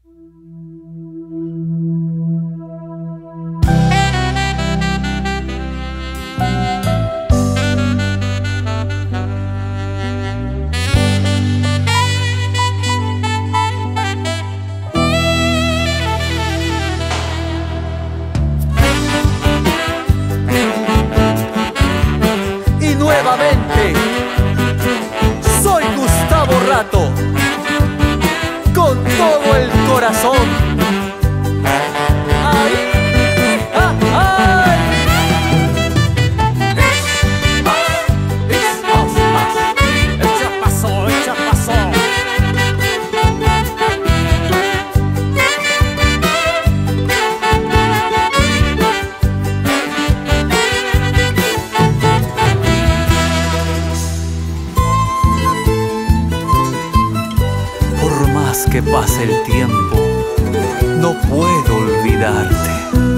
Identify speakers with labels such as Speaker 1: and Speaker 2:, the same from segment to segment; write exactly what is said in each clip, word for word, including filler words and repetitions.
Speaker 1: Soy Gustavo Rato, con todo el corazón. ¡Ay! ¡Ah! ¡Ay! ¡Echa pasó! ¡Echa pasó! Que pase el tiempo, no puedo olvidarte.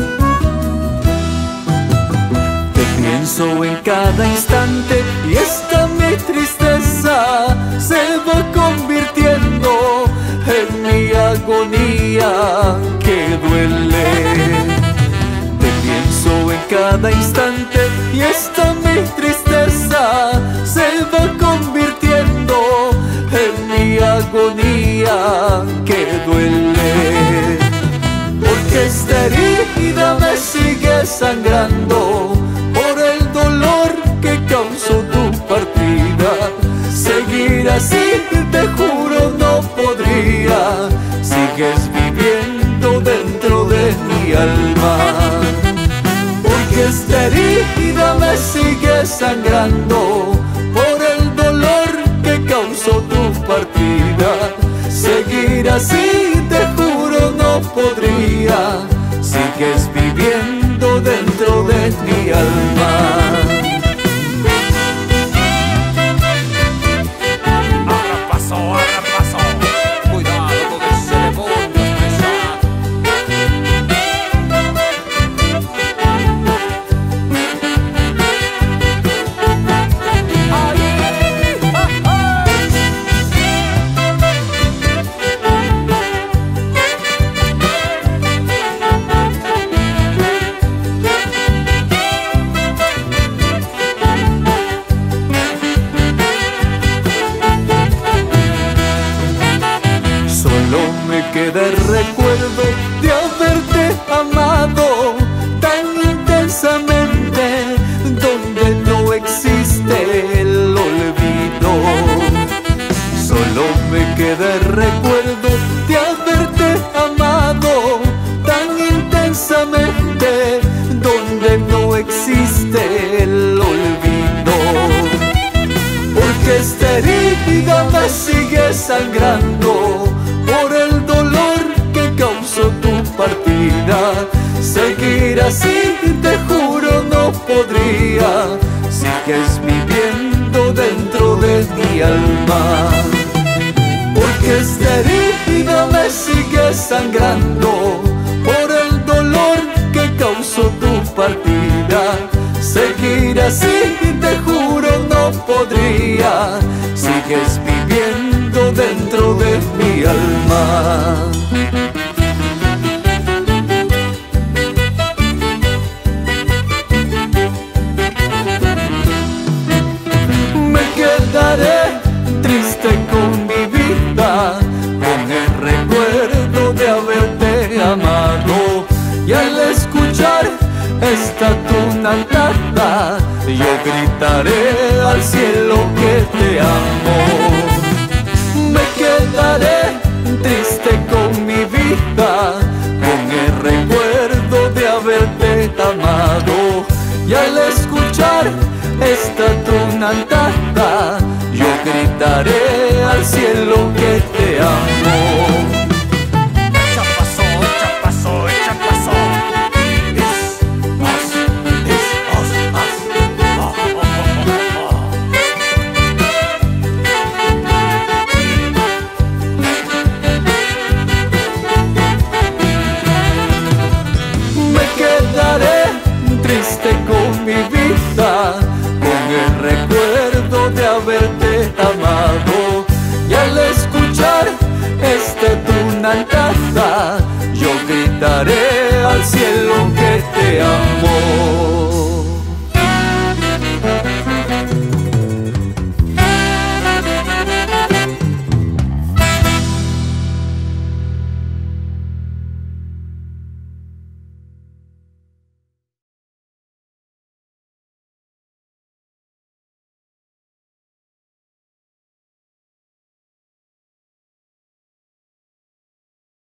Speaker 1: Te pienso en cada instante y esta mi tristeza se va convirtiendo en mi agonía que duele. Te pienso en cada instante y esta mi tristeza se va convirtiendo en mi agonía que duele. Porque esta herida me sigue sangrando por el dolor que causó tu partida. Seguir así, te juro, no podría. Sigues viviendo dentro de mi alma. Porque esta herida me sigue sangrando por el dolor que causó tu partida. Seguir así, te juro, no podría. Sigues viviendo dentro de mi alma. Ahora pasó, ahora pasó. Cuidado con ese demonio pesado. Queda el recuerdo de haberte amado tan intensamente, donde no existe el olvido. Solo me queda el recuerdo de haberte amado tan intensamente, donde no existe el olvido. Porque esta herida me sigue sangrando por el dolor que causó tu partida. Seguir así, te juro, no podría. Sigues viviendo dentro de mi alma. Porque esta herida me sigue sangrando por el dolor que causó tu partida. Seguir así, te juro, no podría. Sigues viviendo dentro de mi alma. Me quedaré triste con mi vida, con el recuerdo de haberte amado. Y al escuchar esta tonaltada, yo gritaré al cielo que te amo. Me quedaré triste con mi vida, con el recuerdo de haberte amado. Y al escuchar esta tonaltada, yo gritaré al cielo que te amo. Echa pasó, echa pasó, echa pasó. Es os, es os, os. Oh, oh, oh, oh. Me quedaré triste con mi vida, con el recuerdo de haberte amado. Y al escuchar esta tonaltada,
Speaker 2: amor.